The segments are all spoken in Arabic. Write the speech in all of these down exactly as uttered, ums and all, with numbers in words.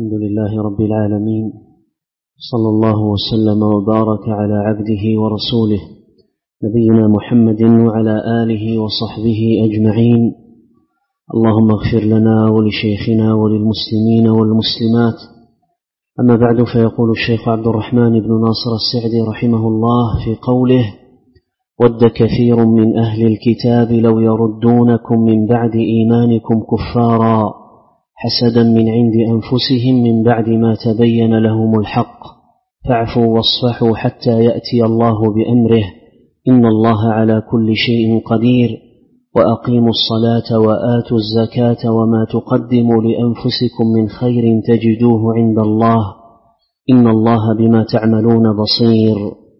الحمد لله رب العالمين، صلى الله وسلم وبارك على عبده ورسوله نبينا محمد وعلى آله وصحبه أجمعين. اللهم اغفر لنا ولشيخنا وللمسلمين والمسلمات. أما بعد، فيقول الشيخ عبد الرحمن بن ناصر السعدي رحمه الله في قوله: ود كثير من أهل الكتاب لو يردونكم من بعد إيمانكم كفارا حسدا من عند أنفسهم من بعد ما تبين لهم الحق فاعفوا واصفحوا حتى يأتي الله بأمره إن الله على كل شيء قدير وأقيموا الصلاة وآتوا الزكاة وما تقدموا لأنفسكم من خير تجدوه عند الله إن الله بما تعملون بصير.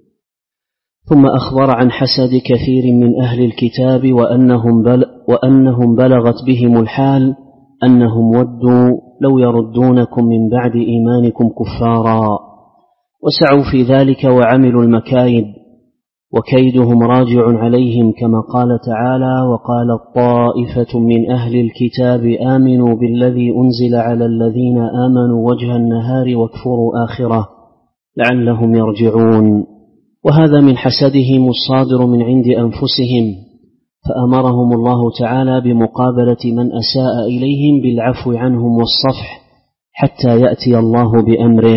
ثم أخبر عن حسد كثير من أهل الكتاب وأنهم, بل وأنهم بلغت بهم الحال أنهم ودوا لو يردونكم من بعد إيمانكم كفارا، وسعوا في ذلك وعملوا المكايد، وكيدهم راجع عليهم كما قال تعالى: وقالت طائفة من أهل الكتاب آمنوا بالذي أنزل على الذين آمنوا وجه النهار واكفروا آخره لعلهم يرجعون. وهذا من حسدهم الصادر من عند أنفسهم، فأمرهم الله تعالى بمقابلة من أساء إليهم بالعفو عنهم والصفح حتى يأتي الله بأمره.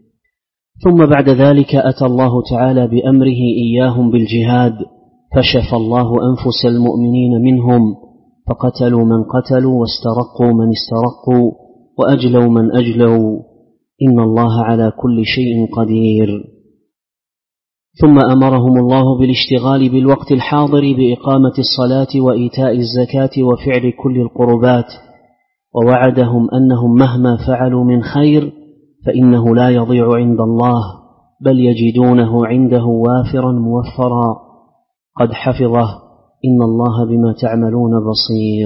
ثم بعد ذلك أتى الله تعالى بأمره إياهم بالجهاد، فشف الله أنفس المؤمنين منهم، فقتلوا من قتلوا واسترقوا من استرقوا وأجلوا من أجلوا إن الله على كل شيء قدير. ثم أمرهم الله بالاشتغال بالوقت الحاضر بإقامة الصلاة وإيتاء الزكاة وفعل كل القربات، ووعدهم أنهم مهما فعلوا من خير فإنه لا يضيع عند الله بل يجدونه عنده وافرا موفرا قد حفظه إن الله بما تعملون بصير.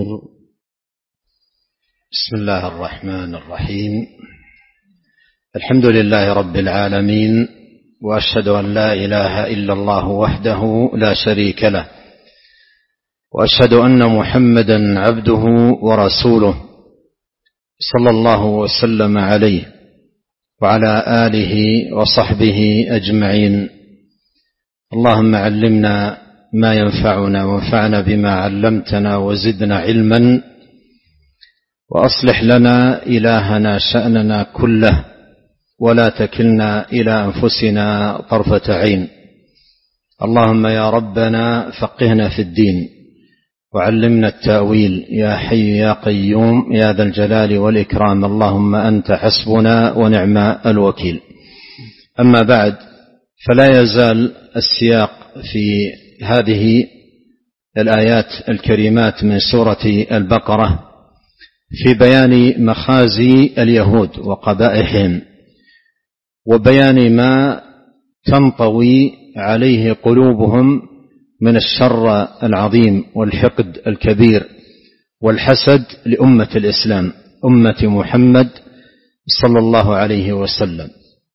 بسم الله الرحمن الرحيم. الحمد لله رب العالمين، وأشهد أن لا إله إلا الله وحده لا شريك له، وأشهد أن محمدا عبده ورسوله صلى الله وسلم عليه وعلى آله وصحبه أجمعين. اللهم علمنا ما ينفعنا وانفعنا بما علمتنا وزدنا علما، وأصلح لنا إلهنا شأننا كله ولا تكلنا إلى أنفسنا طرفة عين. اللهم يا ربنا فقهنا في الدين وعلمنا التأويل يا حي يا قيوم يا ذا الجلال والإكرام. اللهم أنت حسبنا ونعم الوكيل. أما بعد، فلا يزال السياق في هذه الآيات الكريمات من سورة البقرة في بيان مخازي اليهود وقبائحهم، وبيان ما تنطوي عليه قلوبهم من الشر العظيم والحقد الكبير والحسد لأمة الإسلام، أمة محمد صلى الله عليه وسلم.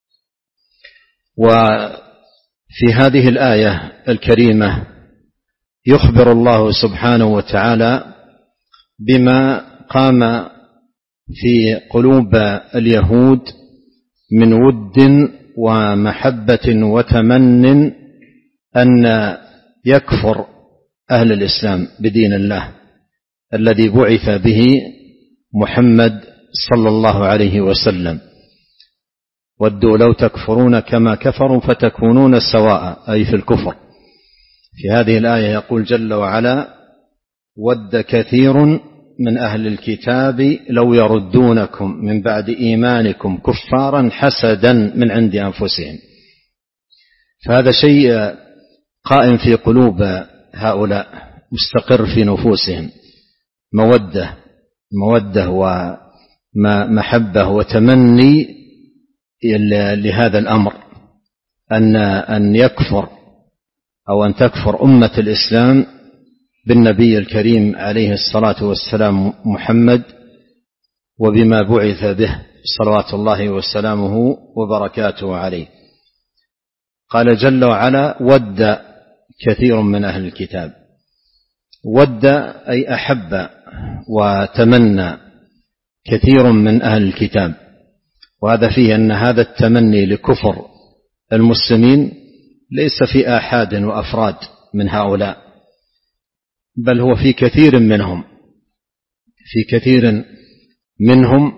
وفي هذه الآية الكريمة يخبر الله سبحانه وتعالى بما قام في قلوب اليهود من ود ومحبة وتمن أن يكفر أهل الإسلام بدين الله الذي بعث به محمد صلى الله عليه وسلم. ودوا لو تكفرون كما كفروا فتكونون سواء، أي في الكفر. في هذه الآية يقول جل وعلا: ود كثير من أهل الكتاب لو يردونكم من بعد إيمانكم كفارا حسدا من عند أنفسهم. فهذا شيء قائم في قلوب هؤلاء، مستقر في نفوسهم، مودة مودة ومحبة وتمني لهذا الأمر، أن أن يكفر أو أن تكفر أمة الإسلام بالنبي الكريم عليه الصلاة والسلام محمد وبما بعث به صلوات الله وسلامه وبركاته عليه. قال جل وعلا: ود كثير من أهل الكتاب. ود أي أحب وتمنى كثير من أهل الكتاب، وهذا فيه أن هذا التمني لكفر المسلمين ليس في آحاد وأفراد من هؤلاء، بل هو في كثير منهم في كثير منهم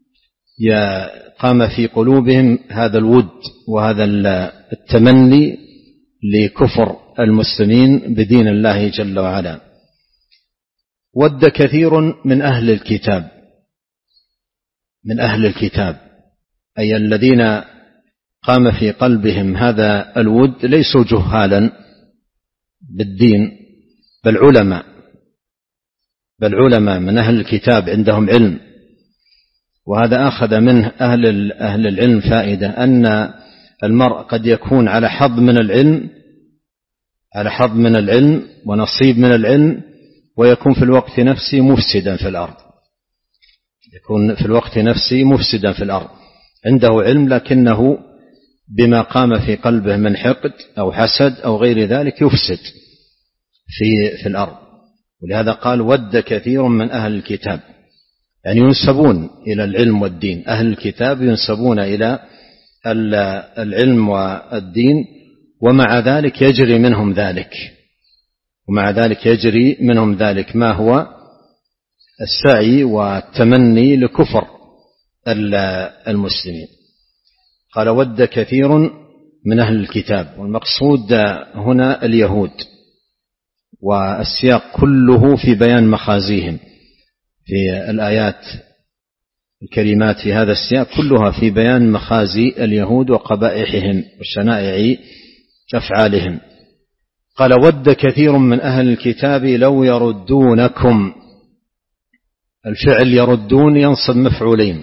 قام في قلوبهم هذا الود وهذا التمني لكفر المسلمين بدين الله جل وعلا. ود كثير من أهل الكتاب من أهل الكتاب أي الذين قام في قلبهم هذا الود ليسوا جهالا بالدين، بل علماء بل علماء من أهل الكتاب عندهم علم. وهذا أخذ منه أهل أهل العلم فائدة، أن المرء قد يكون على حظ من العلم على حظ من العلم ونصيب من العلم، ويكون في الوقت نفسه مفسدا في الأرض يكون في الوقت نفسه مفسدا في الأرض عنده علم لكنه بما قام في قلبه من حقد أو حسد أو غير ذلك يفسد في في الأرض. ولهذا قال ود كثير من أهل الكتاب، يعني ينسبون إلى العلم والدين. أهل الكتاب ينسبون إلى العلم والدين، ومع ذلك يجري منهم ذلك ومع ذلك يجري منهم ذلك ما هو السعي والتمني لكفر المسلمين. قال ود كثير من أهل الكتاب، والمقصود هنا اليهود، والسياق كله في بيان مخازيهم في الآيات الكريمات في هذا السياق كلها في بيان مخازي اليهود وقبائحهم وشنائع أفعالهم. قال ود كثير من أهل الكتاب لو يردونكم. الفعل يردون ينصب مفعولين،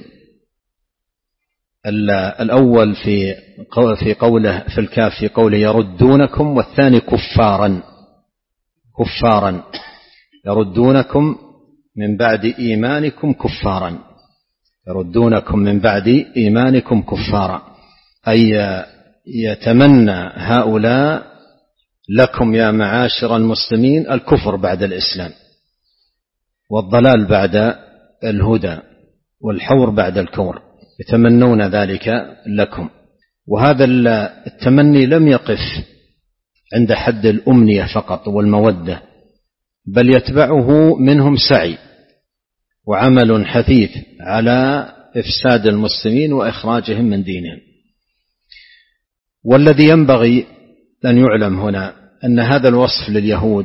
الأول في في قوله في الكاف في قوله يردونكم، والثاني كفارا كفارا يردونكم من بعد إيمانكم كفارا يردونكم من بعد إيمانكم كفارا، أي يتمنى هؤلاء لكم يا معاشر المسلمين الكفر بعد الإسلام، والضلال بعد الهدى، والحور بعد الكور، يتمنون ذلك لكم. وهذا التمني لم يقف عند حد الأمنية فقط والمودة، بل يتبعه منهم سعي وعمل حثيث على إفساد المسلمين وإخراجهم من دينهم. والذي ينبغي أن يعلم هنا أن هذا الوصف لليهود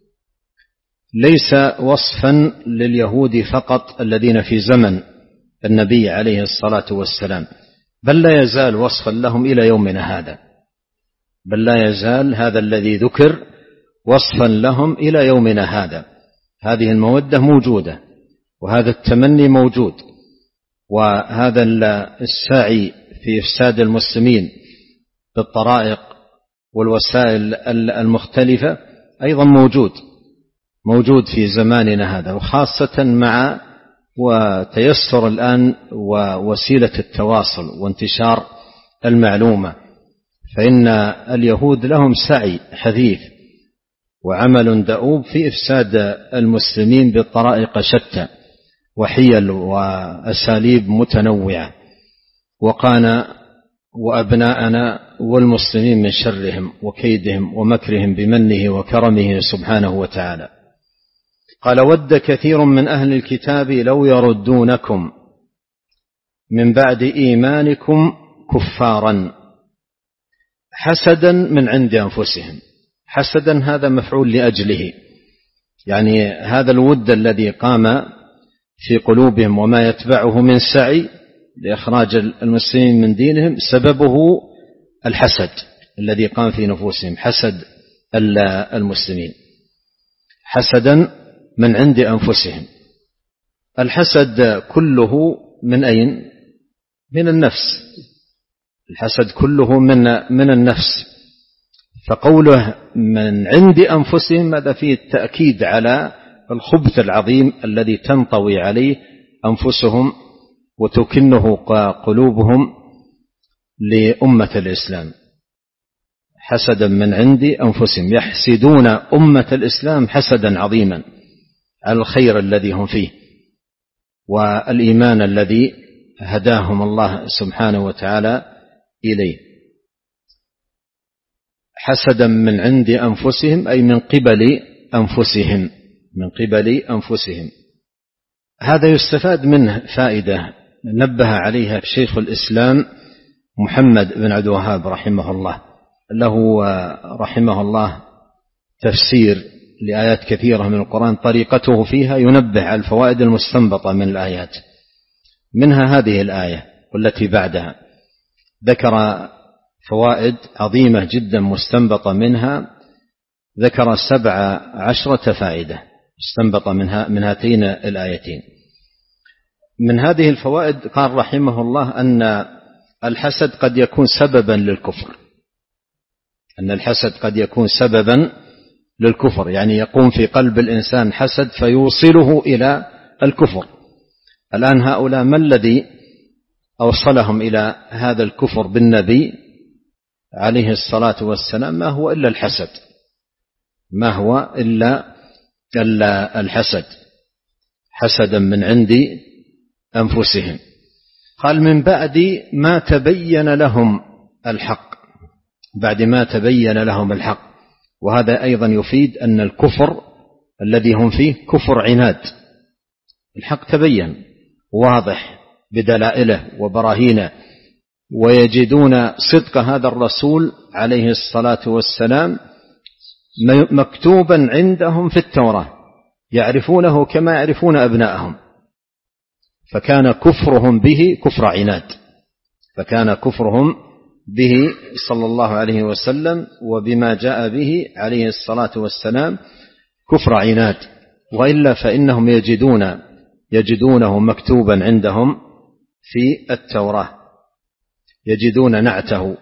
ليس وصفا لليهود فقط الذين في زمن النبي عليه الصلاة والسلام، بل لا يزال وصفا لهم إلى يومنا هذا بل لا يزال هذا الذي ذكر وصفا لهم إلى يومنا هذا. هذه المودة موجودة، وهذا التمني موجود، وهذا السعي في إفساد المسلمين بالطرائق والوسائل المختلفة أيضا موجود موجود في زماننا هذا، وخاصة مع وتيسر الآن ووسيلة التواصل وانتشار المعلومة، فإن اليهود لهم سعي حثيث وعمل دؤوب في إفساد المسلمين بطرائق شتى وحيل وأساليب متنوعة، وقانا وأبناءنا والمسلمين من شرهم وكيدهم ومكرهم بمنه وكرمه سبحانه وتعالى. قال ود كثير من أهل الكتاب لو يردونكم من بعد إيمانكم كفارا حسدا من عند أنفسهم. حسدا هذا مفعول لأجله، يعني هذا الود الذي قام في قلوبهم وما يتبعه من سعي لإخراج المسلمين من دينهم سببه الحسد الذي قام في نفوسهم، حسد المسلمين، حسدا من عند أنفسهم. الحسد كله من أين؟ من النفس، الحسد كله من من النفس. فقوله من عند أنفسهم هذا فيه التأكيد على الخبث العظيم الذي تنطوي عليه أنفسهم وتكنه قلوبهم لأمة الإسلام. حسدا من عند أنفسهم، يحسدون أمة الإسلام حسدا عظيما على الخير الذي هم فيه والإيمان الذي هداهم الله سبحانه وتعالى إليه. حسدا من عند أنفسهم أي من قبل أنفسهم، من قبل أنفسهم. هذا يستفاد منه فائدة نبه عليها شيخ الإسلام محمد بن عبد الوهاب رحمه الله، له رحمه الله تفسير لآيات كثيرة من القرآن، طريقته فيها ينبه على الفوائد المستنبطة من الآيات، منها هذه الآية والتي بعدها، ذكر فوائد عظيمة جدا مستنبطة منها، ذكر سبع عشرة فائدة مستنبطة منها من هاتين الآيتين. من هذه الفوائد قال رحمه الله أن الحسد قد يكون سببا للكفر، أن الحسد قد يكون سببا للكفر، يعني يقوم في قلب الإنسان حسد فيوصله إلى الكفر. الآن هؤلاء ما الذي أوصلهم إلى هذا الكفر بالنبي عليه الصلاة والسلام؟ ما هو إلا الحسد، ما هو إلا الحسد، حسدا من عند أنفسهم. قال من بعد ما تبين لهم الحق، بعد ما تبين لهم الحق. وهذا أيضا يفيد أن الكفر الذي هم فيه كفر عناد، الحق تبين واضح بدلائله وبراهينه، ويجدون صدق هذا الرسول عليه الصلاة والسلام مكتوبا عندهم في التوراة، يعرفونه كما يعرفون أبناءهم، فكان كفرهم به كفر عناد، فكان كفرهم به صلى الله عليه وسلم وبما جاء به عليه الصلاة والسلام كفر عناد، وإلا فإنهم يجدون يجدونه مكتوبا عندهم في التوراة، يجدون نعته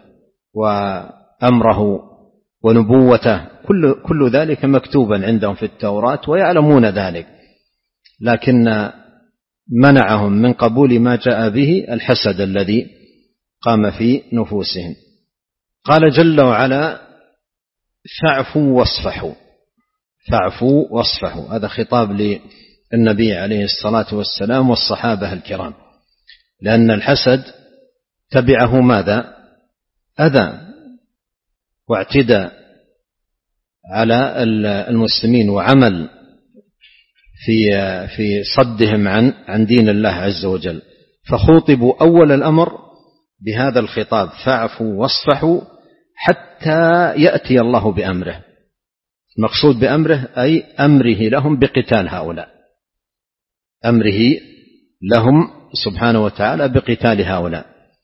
وأمره ونبوته، كل, كل ذلك مكتوبا عندهم في التوراة ويعلمون ذلك، لكن منعهم من قبول ما جاء به الحسد الذي قام في نفوسهم. قال جل وعلا فاعفوا واصفحوا، فاعفوا واصفحوا، هذا خطاب للنبي عليه الصلاة والسلام والصحابة الكرام، لأن الحسد تبعه ماذا؟ أذى واعتدى على المسلمين وعمل في في صدهم عن عن دين الله عز وجل، فخوطبوا أول الأمر بهذا الخطاب فاعفوا واصفحوا حتى يأتي الله بأمره. المقصود بأمره أي أمره لهم بقتال هؤلاء، أمره لهم سبحانه وتعالى بقتال هؤلاء.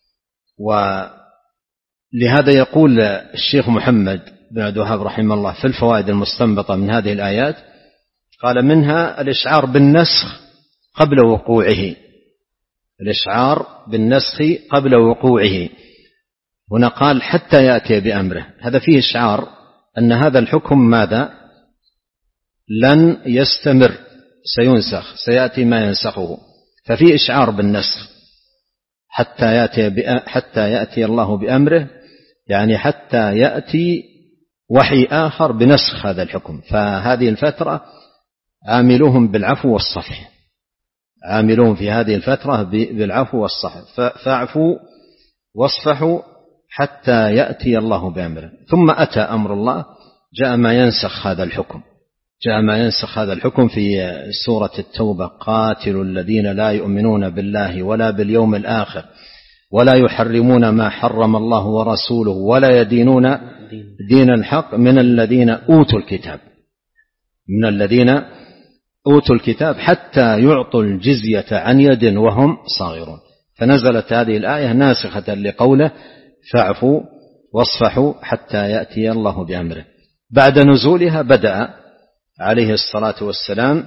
ولهذا يقول الشيخ محمد بن عبد الوهاب رحمه الله في الفوائد المستنبطة من هذه الآيات، قال منها الإشعار بالنسخ قبل وقوعه، الإشعار بالنسخ قبل وقوعه. هنا قال حتى يأتي بأمره، هذا فيه إشعار أن هذا الحكم ماذا؟ لن يستمر، سينسخ، سيأتي ما ينسخه، ففيه إشعار بالنسخ حتى يأتي, حتى يأتي الله بأمره، يعني حتى يأتي وحي آخر بنسخ هذا الحكم. فهذه الفترة عاملوهم بالعفو والصفح، عاملوهم في هذه الفترة بالعفو والصفح، فاعفوا واصفحوا حتى يأتي الله بأمره. ثم أتى أمر الله، جاء ما ينسخ هذا الحكم، جاء ما ينسخ هذا الحكم في سورة التوبة: قاتلوا الذين لا يؤمنون بالله ولا باليوم الآخر ولا يحرمون ما حرم الله ورسوله ولا يدينون دين الحق من الذين أوتوا الكتاب من الذين أوتوا الكتاب حتى يعطوا الجزية عن يد وهم صاغرون. فنزلت هذه الآية ناسخة لقوله فاعفوا واصفحوا حتى يأتي الله بأمره. بعد نزولها بدأ عليه الصلاة والسلام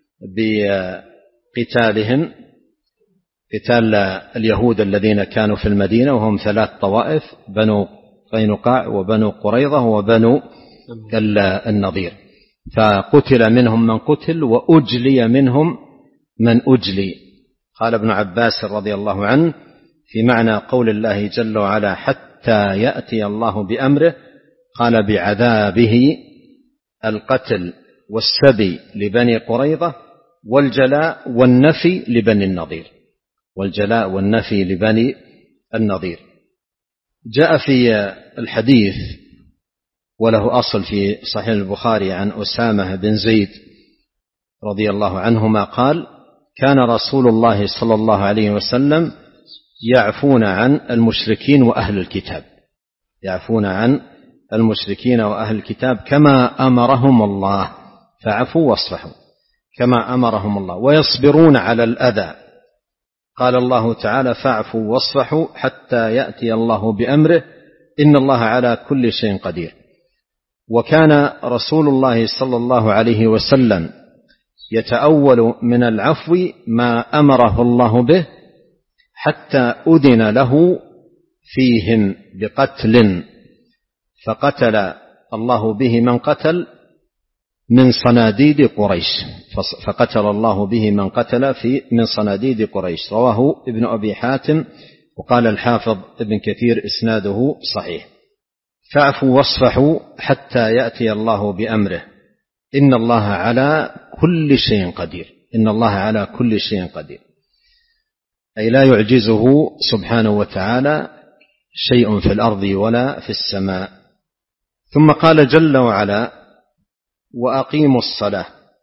بقتالهم، قتال اليهود الذين كانوا في المدينة، وهم ثلاث طوائف: بنو قينقاع وبنو قريظة وبنو النضير، فقتل منهم من قتل وأجلي منهم من أجلي. قال ابن عباس رضي الله عنه في معنى قول الله جل وعلا حتى يأتي الله بأمره، قال بعذابه القتل والسبي لبني قريظة والجلاء والنفي لبني النضير. والجلاء والنفي لبني النضير. جاء في الحديث وله أصل في صحيح البخاري عن أسامة بن زيد رضي الله عنهما قال: كان رسول الله صلى الله عليه وسلم يعفون عن المشركين وأهل الكتاب يعفون عن المشركين وأهل الكتاب كما أمرهم الله، فعفوا واصفحوا كما أمرهم الله، ويصبرون على الأذى. قال الله تعالى: فاعفوا واصفحوا حتى يأتي الله بأمره إن الله على كل شيء قدير. وكان رسول الله صلى الله عليه وسلم يتأول من العفو ما أمره الله به حتى أذن له فيهم بقتل، فقتل الله به من قتل من صناديد قريش فقتل الله به من قتل في من صناديد قريش. رواه ابن أبي حاتم، وقال الحافظ ابن كثير إسناده صحيح. فاعفوا واصفحوا حتى يأتي الله بأمره إن الله على كل شيء قدير. إن الله على كل شيء قدير، أي لا يعجزه سبحانه وتعالى شيء في الأرض ولا في السماء. ثم قال جل وعلا: وأقيموا الصلاة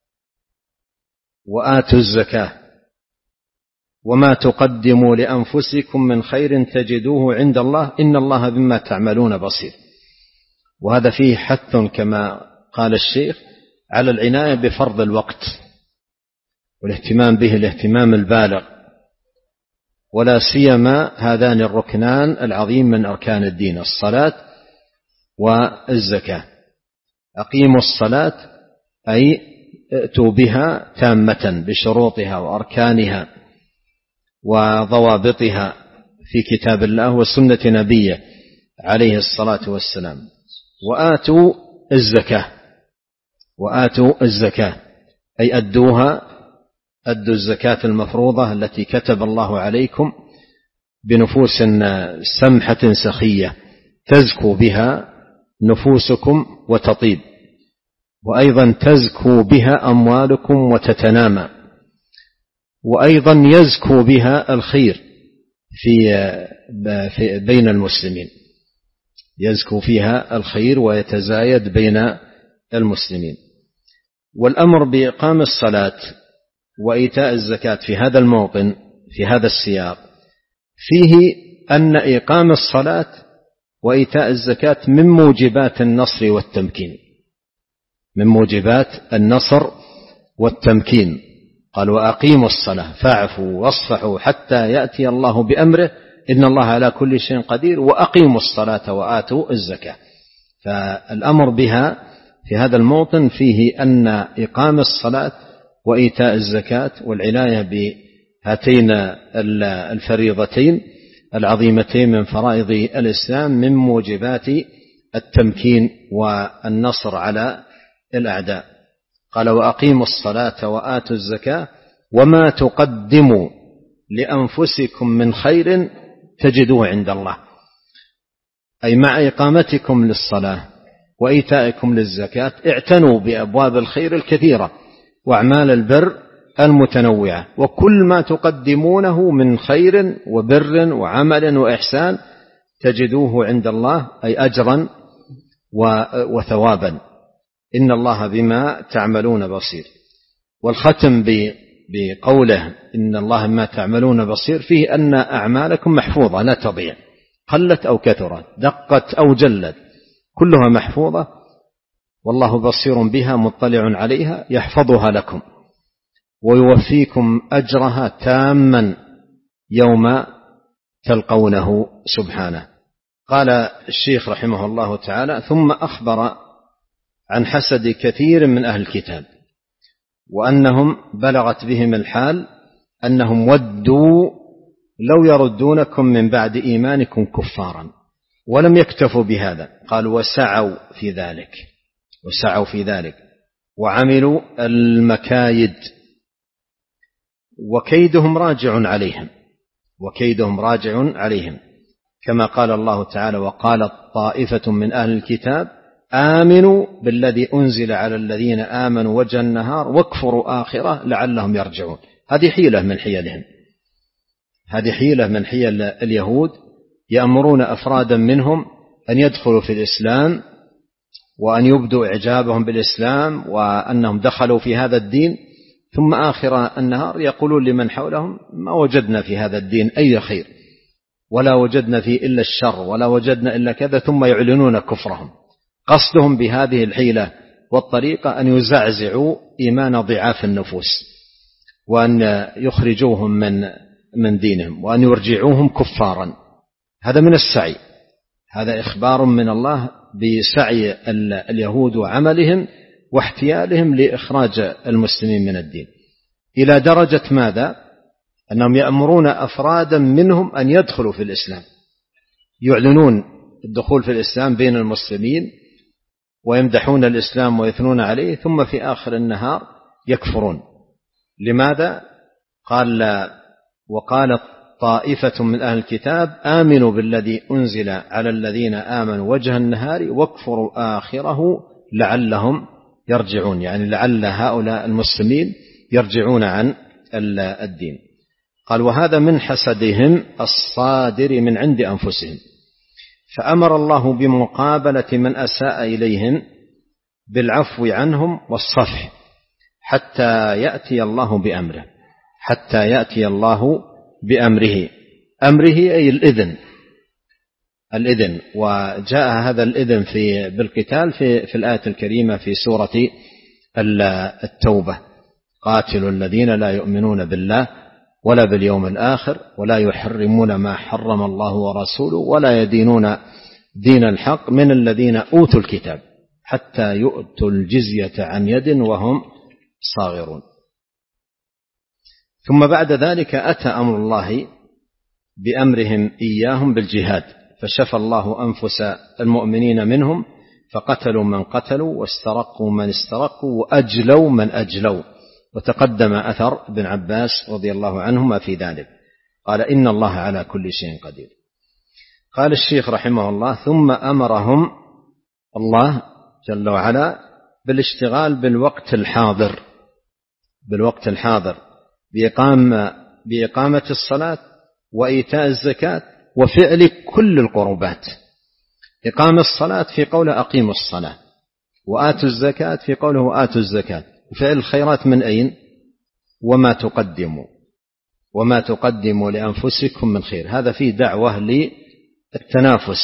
وآتوا الزكاة وما تقدموا لأنفسكم من خير تجدوه عند الله إن الله بما تعملون بصير. وهذا فيه حث كما قال الشيخ على العناية بفرض الوقت والاهتمام به الاهتمام البالغ، ولا سيما هذان الركنان العظيم من أركان الدين: الصلاة والزكاة. أقيموا الصلاة أي ائتوا بها تامة بشروطها وأركانها وضوابطها في كتاب الله وسنة نبيه عليه الصلاة والسلام. وآتوا الزكاة وآتوا الزكاة أي أدوها أدوا الزكاة المفروضة التي كتب الله عليكم بنفوس سمحة سخية تزكو بها نفوسكم وتطيب، وأيضا تزكو بها أموالكم وتتنامى، وأيضا يزكو بها الخير في بين المسلمين، يزكو فيها الخير ويتزايد بين المسلمين. والأمر بإقام الصلاة وإيتاء الزكاة في هذا الموطن في هذا السياق فيه أن إقام الصلاة وإيتاء الزكاة من موجبات النصر والتمكين من موجبات النصر والتمكين. قال: وأقيموا الصلاة فاعفوا واصفحوا حتى يأتي الله بأمره إن الله على كل شيء قدير وأقيموا الصلاة وآتوا الزكاة. فالأمر بها في هذا الموطن فيه أن إقام الصلاة وإيتاء الزكاة والعناية بهاتين الفريضتين العظيمتين من فرائض الإسلام من موجبات التمكين والنصر على الأعداء. قال: وأقيموا الصلاة وآتوا الزكاة وما تقدموا لأنفسكم من خير تجدوه عند الله، أي مع إقامتكم للصلاة وإيتائكم للزكاة اعتنوا بأبواب الخير الكثيرة وأعمال البر المتنوعة، وكل ما تقدمونه من خير وبر وعمل وإحسان تجدوه عند الله، أي أجرا وثوابا إن الله بما تعملون بصير. والختم بقوله إن الله بما تعملون بصير فيه أن أعمالكم محفوظة لا تضيع، قلت أو كثرت، دقت أو جلت، كلها محفوظة، والله بصير بها مطلع عليها يحفظها لكم ويوفيكم أجرها تاما يوم تلقونه سبحانه. قال الشيخ رحمه الله تعالى: ثم أخبر عن حسد كثير من أهل الكتاب وأنهم بلغت بهم الحال أنهم ودوا لو يردونكم من بعد إيمانكم كفارا، ولم يكتفوا بهذا، قال: وسعوا في ذلك وسعوا في ذلك وعملوا المكايد وكيدهم راجع عليهم وكيدهم راجع عليهم كما قال الله تعالى: وقالت طائفة من أهل الكتاب آمنوا بالذي أنزل على الذين آمنوا وجه النهار واكفروا آخرة لعلهم يرجعون. هذه حيلة من حيلهم، هذه حيلة من حيل اليهود، يأمرون أفرادا منهم أن يدخلوا في الإسلام وأن يبدوا إعجابهم بالإسلام وأنهم دخلوا في هذا الدين، ثم آخر النهار يقولون لمن حولهم ما وجدنا في هذا الدين أي خير، ولا وجدنا فيه إلا الشر، ولا وجدنا إلا كذا، ثم يعلنون كفرهم. قصدهم بهذه الحيلة والطريقة أن يزعزعوا إيمان ضعاف النفوس، وأن يخرجوهم من من دينهم، وأن يرجعوهم كفارا. هذا من السعي، هذا إخبار من الله بسعي اليهود وعملهم واحتيالهم لإخراج المسلمين من الدين، إلى درجة ماذا؟ أنهم يأمرون أفرادا منهم أن يدخلوا في الإسلام، يعلنون الدخول في الإسلام بين المسلمين ويمدحون الإسلام ويثنون عليه، ثم في آخر النهار يكفرون. لماذا؟ قال: وقالت طائفة من أهل الكتاب آمنوا بالذي أنزل على الذين آمنوا وجه النهار واكفروا آخره لعلهم يرجعون، يعني لعل هؤلاء المسلمين يرجعون عن الدين. قال: وهذا من حسدهم الصادر من عند أنفسهم، فأمر الله بمقابلة من أساء إليهم بالعفو عنهم والصفح حتى يأتي الله بأمره، حتى يأتي الله بأمره. أمره أي الإذن، الإذن. وجاء هذا الإذن في بالقتال في في الآية الكريمة في سورة التوبة: قاتلوا الذين لا يؤمنون بالله ولا باليوم الآخر ولا يحرمون ما حرم الله ورسوله ولا يدينون دين الحق من الذين أوتوا الكتاب حتى يؤتوا الجزية عن يد وهم صاغرون. ثم بعد ذلك أتى أمر الله بأمرهم إياهم بالجهاد، فشفى الله أنفس المؤمنين منهم فقتلوا من قتلوا واسترقوا من استرقوا وأجلوا من أجلوا. وتقدم أثر ابن عباس رضي الله عنهما في ذلك، قال: إن الله على كل شيء قدير. قال الشيخ رحمه الله: ثم أمرهم الله جل وعلا بالاشتغال بالوقت الحاضر، بالوقت الحاضر بإقامة, بإقامة الصلاة وإيتاء الزكاة وفعل كل القربات. إقام الصلاة في قوله أقيموا الصلاة، وآتوا الزكاة في قوله آتوا الزكاة، وفعل الخيرات من أين؟ وما تقدموا وما تقدموا لأنفسكم من خير. هذا فيه دعوة للتنافس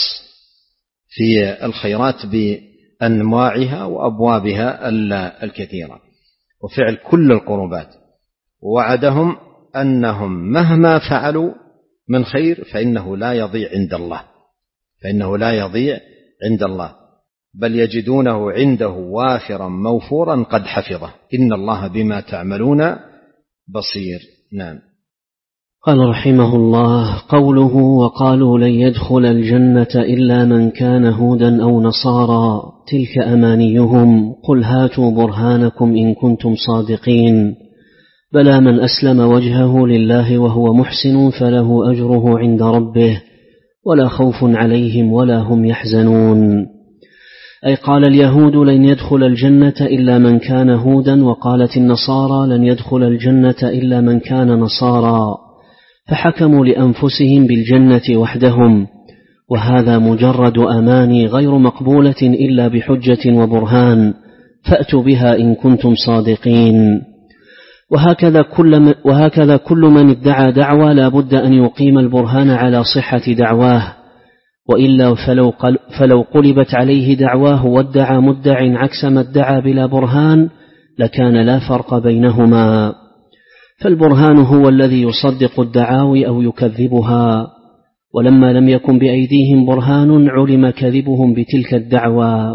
في الخيرات بأنواعها وأبوابها الكثيرة، وفعل كل القربات. ووعدهم أنهم مهما فعلوا من خير فإنه لا يضيع عند الله، فإنه لا يضيع عند الله، بل يجدونه عنده وافرا موفورا قد حفظه، إن الله بما تعملون بصير. نعم. قال رحمه الله: قوله وقالوا لن يدخل الجنة إلا من كان هودا أو نصارى تلك أمانيهم قل هاتوا برهانكم إن كنتم صادقين، بلى من أسلم وجهه لله وهو محسن فله أجره عند ربه ولا خوف عليهم ولا هم يحزنون. أي قال اليهود لن يدخل الجنة إلا من كان هودا، وقالت النصارى لن يدخل الجنة إلا من كان نصارى، فحكموا لأنفسهم بالجنة وحدهم، وهذا مجرد أماني غير مقبولة إلا بحجة وبرهان، فأتوا بها إن كنتم صادقين. وهكذا كل من, وهكذا كل من ادعى دعوى لا بد أن يقيم البرهان على صحة دعواه، وإلا فلو, فلو قلبت عليه دعواه وادعى مدع عكس ما ادعى بلا برهان لكان لا فرق بينهما. فالبرهان هو الذي يصدق الدعاوي أو يكذبها، ولما لم يكن بأيديهم برهان علم كذبهم بتلك الدعوى.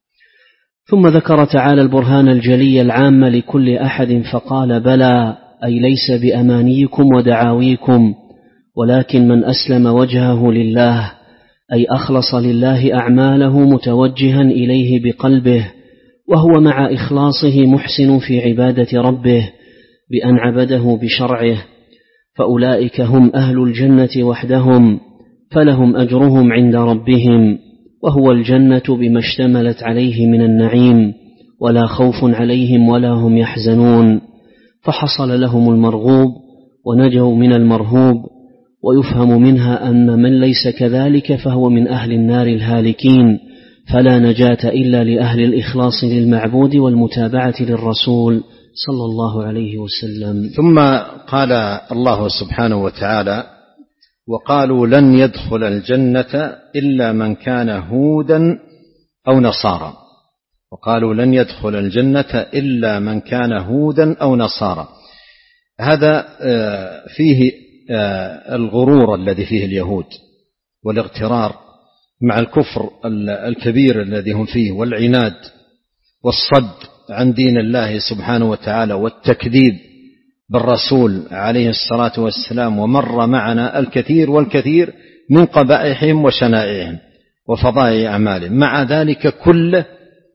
ثم ذكر تعالى البرهان الجلي العام لكل أحد فقال: بلى، أي ليس بأمانيكم ودعاويكم، ولكن من أسلم وجهه لله، أي أخلص لله أعماله متوجها إليه بقلبه، وهو مع إخلاصه محسن في عبادة ربه بأن عبده بشرعه، فأولئك هم أهل الجنة وحدهم، فلهم أجرهم عند ربهم، وهو الجنة بما اشتملت عليه من النعيم، ولا خوف عليهم ولا هم يحزنون، فحصل لهم المرغوب ونجوا من المرهوب، ويفهم منها أن من ليس كذلك فهو من أهل النار الهالكين، فلا نجاة إلا لأهل الإخلاص للمعبود والمتابعة للرسول صلى الله عليه وسلم. ثم قال الله سبحانه وتعالى: وقالوا لن يدخل الجنة إلا من كان هودا أو نصارى. وقالوا لن يدخل الجنة إلا من كان هودا أو نصارى. هذا فيه الغرور الذي فيه اليهود والاغترار مع الكفر الكبير الذي هم فيه والعناد والصد عن دين الله سبحانه وتعالى والتكذيب بالرسول عليه الصلاة والسلام. ومر معنا الكثير والكثير من قبائحهم وشنائعهم وفضائع أعمالهم، مع ذلك كله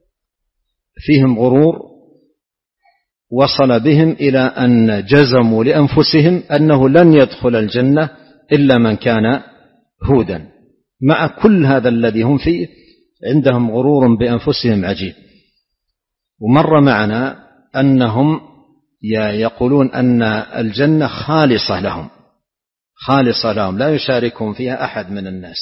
فيهم غرور وصل بهم إلى أن جزموا لأنفسهم أنه لن يدخل الجنة إلا من كان هودا. مع كل هذا الذي هم فيه عندهم غرور بأنفسهم عجيب. ومر معنا أنهم يقولون أن الجنة خالصة لهم، خالصة لهم لا يشاركهم فيها أحد من الناس.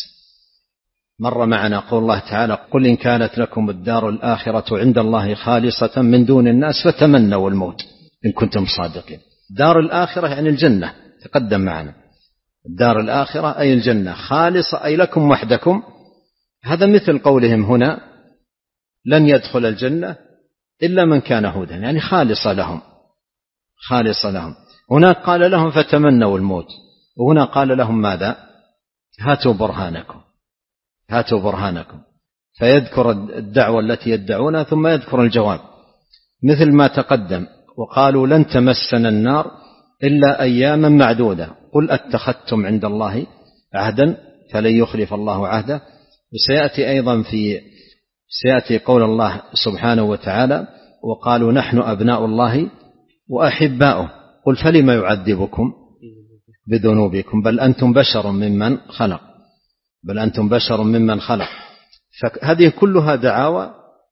مر معنا قول الله تعالى: قل إن كانت لكم الدار الآخرة عند الله خالصة من دون الناس فتمنوا الموت إن كنتم صادقين. دار الآخرة يعني الجنة، تقدم معنا. الدار الآخرة أي الجنة، خالصة أي لكم وحدكم. هذا مثل قولهم هنا: لن يدخل الجنة إلا من كان هودا، يعني خالصة لهم، خالصة لهم. هناك قال لهم فتمنوا الموت، وهنا قال لهم ماذا؟ هاتوا برهانكم، هاتوا برهانكم. فيذكر الدعوة التي يدعونها ثم يذكر الجواب، مثل ما تقدم: وقالوا لن تمسنا النار إلا أياما معدودة قل أتخذتم عند الله عهدا فلن يخلف الله عهده. وسيأتي أيضا في سيأتي قول الله سبحانه وتعالى: وقالوا نحن أبناء الله وأحباؤه قل فلما يعذبكم بذنوبكم بل أنتم بشر ممن خلق بل أنتم بشر ممن خلق. فهذه كلها دعاوى،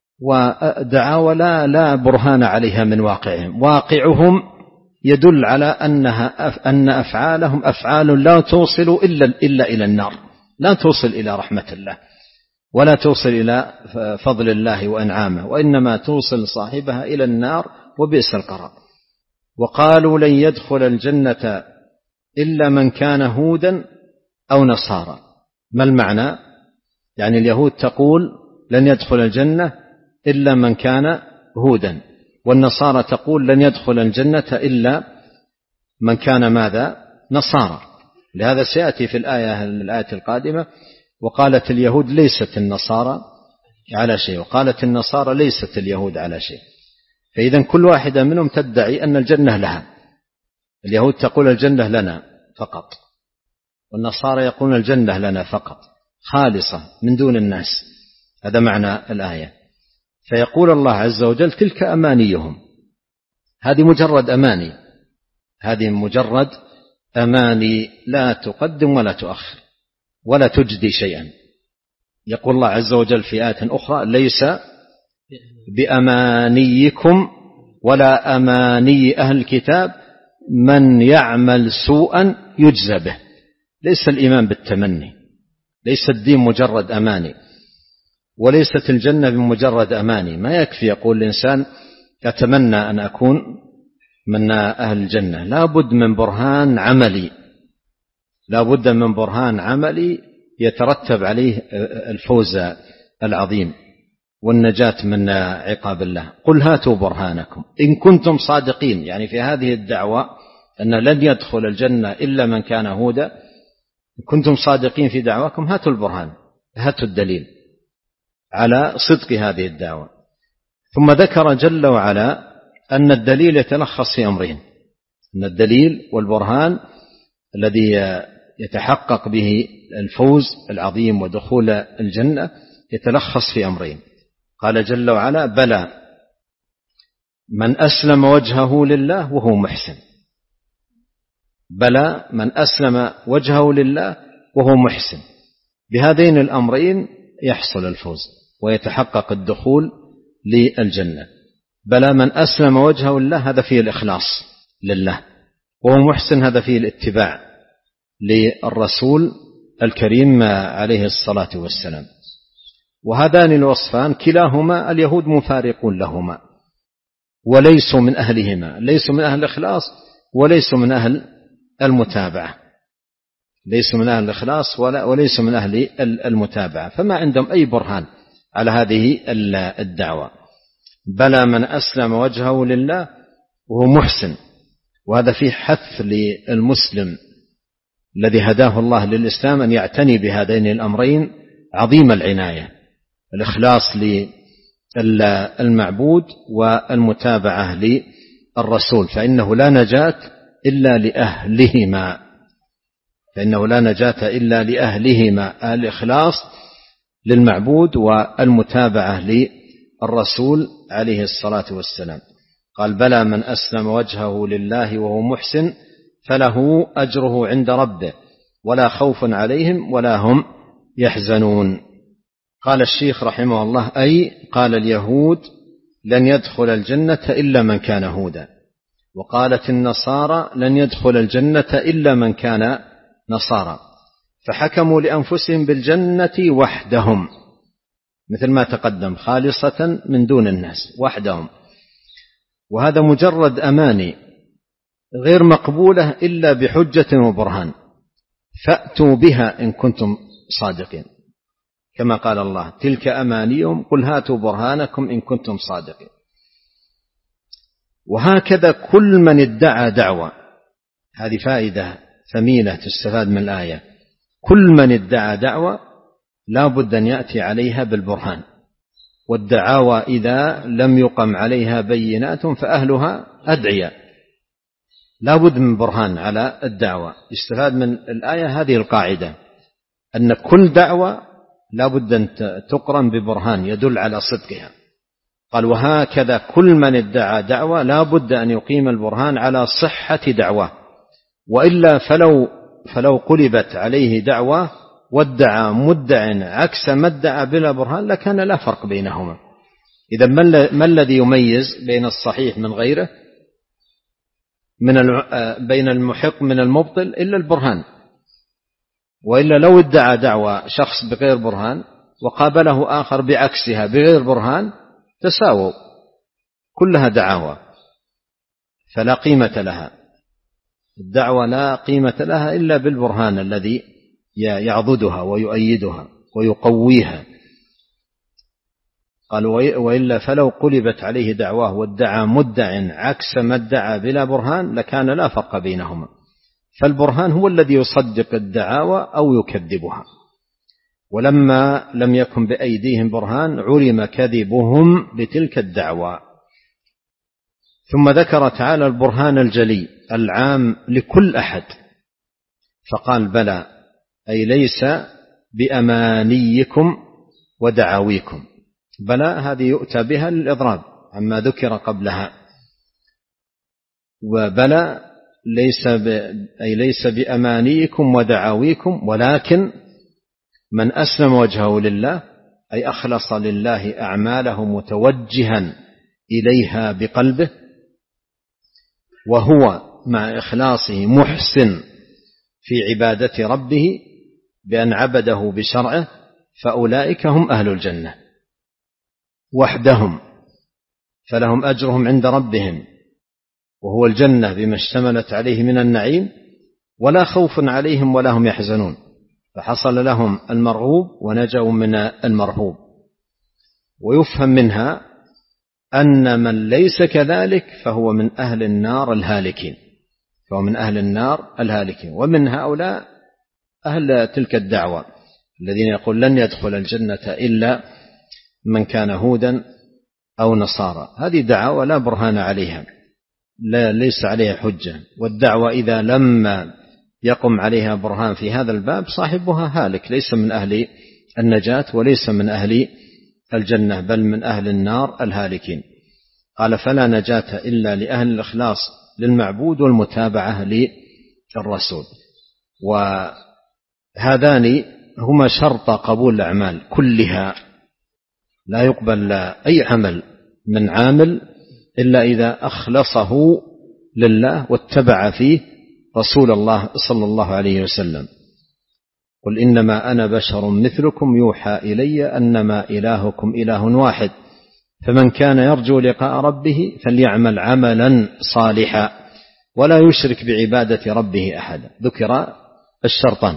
ودعاوى لا لا برهان عليها من واقعهم. واقعهم يدل على أنها أن أفعالهم أفعال لا توصل إلا إلا إلى النار، لا توصل إلى رحمة الله ولا توصل إلى فضل الله وإنعامه، وإنما توصل صاحبها إلى النار وبئس القرار. وقالوا لن يدخل الجنة إلا من كان هودا أو نصارى. ما المعنى؟ يعني اليهود تقول لن يدخل الجنة إلا من كان هودا، والنصارى تقول لن يدخل الجنة إلا من كان ماذا؟ نصارى. لهذا سيأتي في الآية الآية القادمة: وقالت اليهود ليست النصارى على شيء، وقالت النصارى ليست اليهود على شيء. فإذا كل واحدة منهم تدعي أن الجنة لها. اليهود تقول الجنة لنا فقط، والنصارى يقولون الجنة لنا فقط، خالصة من دون الناس. هذا معنى الآية. فيقول الله عز وجل: تلك أمانيهم. هذه مجرد أماني، هذه مجرد أماني لا تقدم ولا تؤخر ولا تجدي شيئا. يقول الله عز وجل في آية أخرى: ليس بأمانيكم ولا أماني أهل الكتاب من يعمل سوءا يجزى به. ليس الإيمان بالتمني، ليس الدين مجرد أماني، وليست الجنة بمجرد أماني. ما يكفي يقول الإنسان أتمنى أن أكون من أهل الجنة. لا بد من برهان عملي، لا بد من برهان عملي يترتب عليه الفوز العظيم والنجاة من عقاب الله. قل هاتوا برهانكم إن كنتم صادقين، يعني في هذه الدعوة أن لن يدخل الجنة إلا من كان هودا. إن كنتم صادقين في دعواكم هاتوا البرهان، هاتوا الدليل على صدق هذه الدعوة. ثم ذكر جل وعلا أن الدليل يتلخص في أمرين: أن الدليل والبرهان الذي يتحقق به الفوز العظيم ودخول الجنة يتلخص في أمرين. قال جل وعلا: بلى من أسلم وجهه لله وهو محسن. بلى من أسلم وجهه لله وهو محسن. بهذين الأمرين يحصل الفوز ويتحقق الدخول للجنة. بلى من أسلم وجهه لله هذا فيه الإخلاص لله، وهو محسن هذا فيه الاتباع للرسول الكريم عليه الصلاة والسلام. وهذان الوصفان كلاهما اليهود مفارقون لهما وليسوا من أهلهما، ليسوا من أهل الإخلاص وليسوا من أهل المتابعة، ليسوا من أهل الإخلاص وليسوا من أهل المتابعة، فما عندهم أي برهان على هذه الدعوة. بلى من أسلم وجهه لله وهو محسن، وهذا فيه حث للمسلم الذي هداه الله للإسلام أن يعتني بهذين الأمرين عظيم العناية، الإخلاص للمعبود والمتابعة للرسول، فإنه لا نجاة إلا لأهلهما، فإنه لا نجاة إلا لأهلهما، الإخلاص للمعبود والمتابعة للرسول عليه الصلاة والسلام. قال بلى من أسلم وجهه لله وهو محسن فله أجره عند ربه ولا خوف عليهم ولا هم يحزنون. قال الشيخ رحمه الله أي قال اليهود لن يدخل الجنة إلا من كان هودا، وقالت النصارى لن يدخل الجنة إلا من كان نصارى، فحكموا لأنفسهم بالجنة وحدهم، مثل ما تقدم خالصة من دون الناس وحدهم. وهذا مجرد أماني غير مقبولة إلا بحجة وبرهان، فأتوا بها إن كنتم صادقين، كما قال الله تلك أمانيهم قل هاتوا برهانكم إن كنتم صادقين. وهكذا كل من ادعى دعوة، هذه فائدة ثمينة تستفاد من الآية، كل من ادعى دعوة لا بد أن يأتي عليها بالبرهان، والدعاوى إذا لم يقم عليها بينات فأهلها أدعياء، لا بد من برهان على الدعوة. يستفاد من الآية هذه القاعدة أن كل دعوة لا بد أن تقرن ببرهان يدل على صدقها. قال وهكذا كل من ادعى دعوة لا بد أن يقيم البرهان على صحة دعوة، وإلا فلو, فلو قلبت عليه دعوة وادعى مدع عكس ما ادعى بلا برهان لكان لا فرق بينهما. إذا ما الذي يميز بين الصحيح من غيره، من بين المحق من المبطل إلا البرهان، وإلا لو ادعى دعوة شخص بغير برهان وقابله آخر بعكسها بغير برهان تساووا، كلها دعاوى فلا قيمة لها، الدعوة لا قيمة لها إلا بالبرهان الذي يعضدها ويؤيدها ويقويها. قال وإلا فلو قلبت عليه دعواه وادعى مدع عكس ما ادعى بلا برهان لكان لا فرق بينهما، فالبرهان هو الذي يصدق الدعاوى أو يكذبها. ولما لم يكن بأيديهم برهان علم كذبهم بتلك الدعوى. ثم ذكر تعالى البرهان الجلي العام لكل أحد، فقال بلى أي ليس بأمانيكم ودعاويكم، بلى هذه يؤتى بها للإضراب عما ذكر قبلها، وبلى ليس ب... أي ليس بأمانيكم ودعاويكم، ولكن من أسلم وجهه لله أي أخلص لله أعماله متوجها إليها بقلبه، وهو مع إخلاصه محسن في عبادة ربه بأن عبده بشرعه، فأولئك هم أهل الجنة وحدهم، فلهم أجرهم عند ربهم وهو الجنة بما اشتملت عليه من النعيم، ولا خوف عليهم ولا هم يحزنون، فحصل لهم المرغوب ونجوا من المرهوب. ويفهم منها أن من ليس كذلك فهو من أهل النار الهالكين، فهو من أهل النار الهالكين. ومن هؤلاء أهل تلك الدعوة الذين يقول لن يدخل الجنة إلا من كان هودا أو نصارى، هذه دعوة لا برهان عليها، لا ليس عليها حجة، والدعوة إذا لم يقم عليها برهان في هذا الباب صاحبها هالك، ليس من أهل النجاة وليس من أهل الجنة، بل من أهل النار الهالكين. قال فلا نجاة إلا لأهل الإخلاص للمعبود والمتابعة للرسول، وهذان هما شرط قبول الأعمال كلها، لا يقبل أي عمل من عامل إلا إذا أخلصه لله واتبع فيه رسول الله صلى الله عليه وسلم: قل إنما أنا بشر مثلكم يوحى إلي أنما إلهكم إله واحد فمن كان يرجو لقاء ربه فليعمل عملا صالحا ولا يشرك بعبادة ربه أحدا. ذكر الشرطان.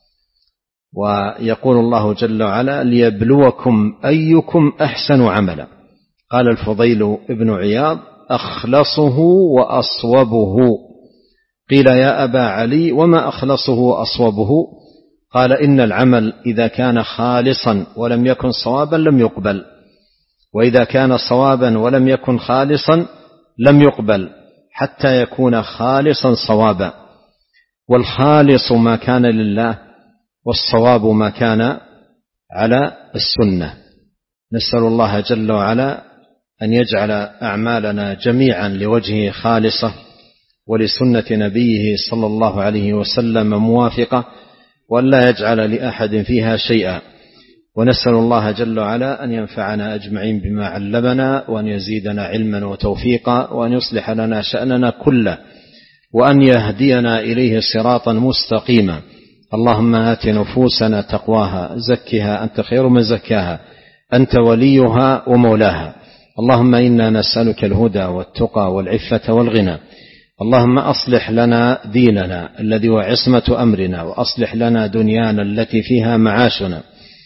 ويقول الله جل وعلا: ليبلوكم أيكم أحسن عملا. قال الفضيل ابن عياض: أخلصه وأصوبه. قيل: يا أبا علي وما أخلصه وأصوبه؟ قال: إن العمل إذا كان خالصا ولم يكن صوابا لم يقبل، وإذا كان صوابا ولم يكن خالصا لم يقبل حتى يكون خالصا صوابا. والخالص ما كان لله، والصواب ما كان على السنة. نسأل الله جل وعلا أن يجعل أعمالنا جميعا لوجهه خالصة ولسنة نبيه صلى الله عليه وسلم موافقة، وأن لا يجعل لأحد فيها شيئا. ونسأل الله جل وعلا أن ينفعنا أجمعين بما علمنا، وأن يزيدنا علما وتوفيقا، وأن يصلح لنا شأننا كله، وأن يهدينا إليه صراطا مستقيما. اللهم آت نفوسنا تقواها، زكها أنت خير من زكاها، أنت وليها ومولاها. اللهم إنا نسألك الهدى والتقى والعفة والغنى. اللهم أصلح لنا ديننا الذي هو عصمة أمرنا، وأصلح لنا دنيانا التي فيها معاشنا،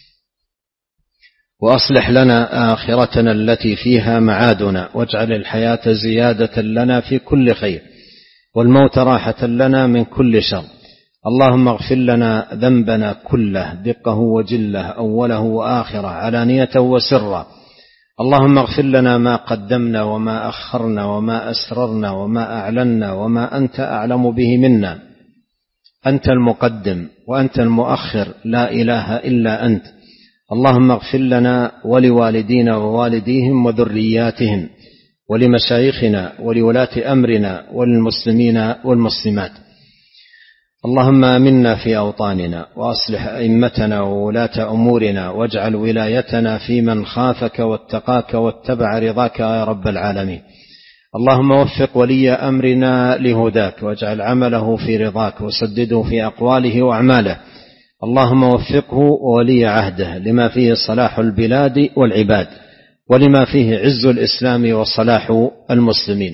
وأصلح لنا آخرتنا التي فيها معادنا، واجعل الحياة زيادة لنا في كل خير، والموت راحة لنا من كل شر. اللهم اغفر لنا ذنبنا كله دقه وجله، أوله وآخره، علانية وسرا. اللهم اغفر لنا ما قدمنا وما أخرنا وما أسررنا وما أعلنا وما أنت أعلم به منا. أنت المقدم وأنت المؤخر، لا إله إلا أنت. اللهم اغفر لنا ولوالدينا ووالديهم وذرياتهم، ولمشايخنا ولولاة أمرنا وللمسلمين والمسلمات. اللهم آمنا في أوطاننا، وأصلح أئمتنا وولاة أمورنا، واجعل ولايتنا في من خافك واتقاك واتبع رضاك يا رب العالمين. اللهم وفق ولي أمرنا لهداك، واجعل عمله في رضاك، وسدده في أقواله وأعماله. اللهم وفقه وولي عهده لما فيه صلاح البلاد والعباد، ولما فيه عز الإسلام وصلاح المسلمين.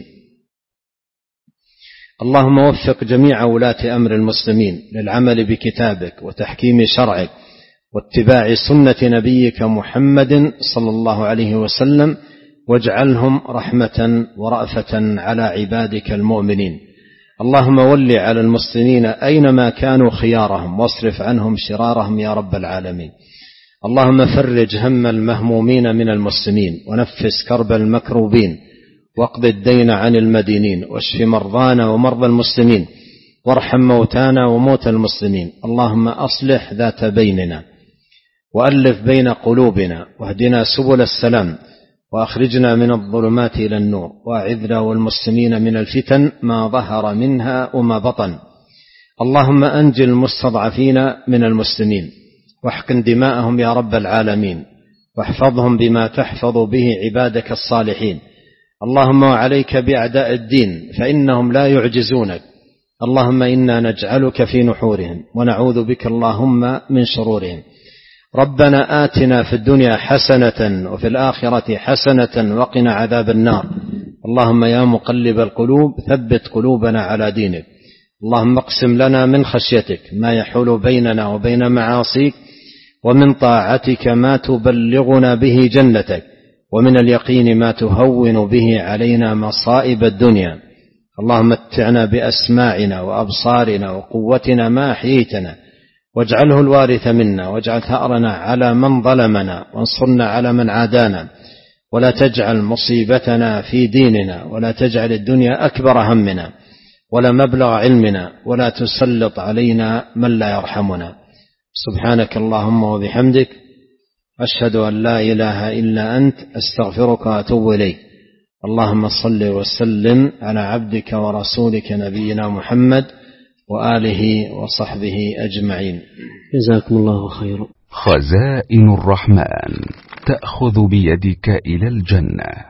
اللهم وفق جميع ولاة أمر المسلمين للعمل بكتابك وتحكيم شرعك واتباع سنة نبيك محمد صلى الله عليه وسلم، واجعلهم رحمة ورأفة على عبادك المؤمنين. اللهم ول على المسلمين أينما كانوا خيارهم، واصرف عنهم شرارهم يا رب العالمين. اللهم فرج هم المهمومين من المسلمين، ونفس كرب المكروبين، واقض الدين عن المدينين، واشف مرضانا ومرضى المسلمين، وارحم موتانا وموتى المسلمين. اللهم أصلح ذات بيننا، وألف بين قلوبنا، واهدنا سبل السلام، وأخرجنا من الظلمات إلى النور، وأعذنا والمسلمين من الفتن ما ظهر منها وما بطن. اللهم أنج المستضعفين من المسلمين، واحقن دماءهم يا رب العالمين، واحفظهم بما تحفظ به عبادك الصالحين. اللهم وعليك بأعداء الدين فإنهم لا يعجزونك. اللهم إنا نجعلك في نحورهم، ونعوذ بك اللهم من شرورهم. ربنا آتنا في الدنيا حسنة وفي الآخرة حسنة وقنا عذاب النار. اللهم يا مقلب القلوب ثبت قلوبنا على دينك. اللهم اقسم لنا من خشيتك ما يحول بيننا وبين معاصيك، ومن طاعتك ما تبلغنا به جنتك، ومن اليقين ما تهون به علينا مصائب الدنيا. اللهم متعنا بأسماعنا وأبصارنا وقوتنا ما أحييتنا، واجعله الوارث منا، واجعل ثأرنا على من ظلمنا، وانصرنا على من عادانا، ولا تجعل مصيبتنا في ديننا، ولا تجعل الدنيا أكبر همنا ولا مبلغ علمنا، ولا تسلط علينا من لا يرحمنا. سبحانك اللهم وبحمدك، أشهد أن لا إله إلا أنت، أستغفرك وأتوب إليك. اللهم صل وسلم على عبدك ورسولك نبينا محمد وآله وصحبه أجمعين. جزاكم الله خيرا. خزائن الرحمن تأخذ بيدك إلى الجنة.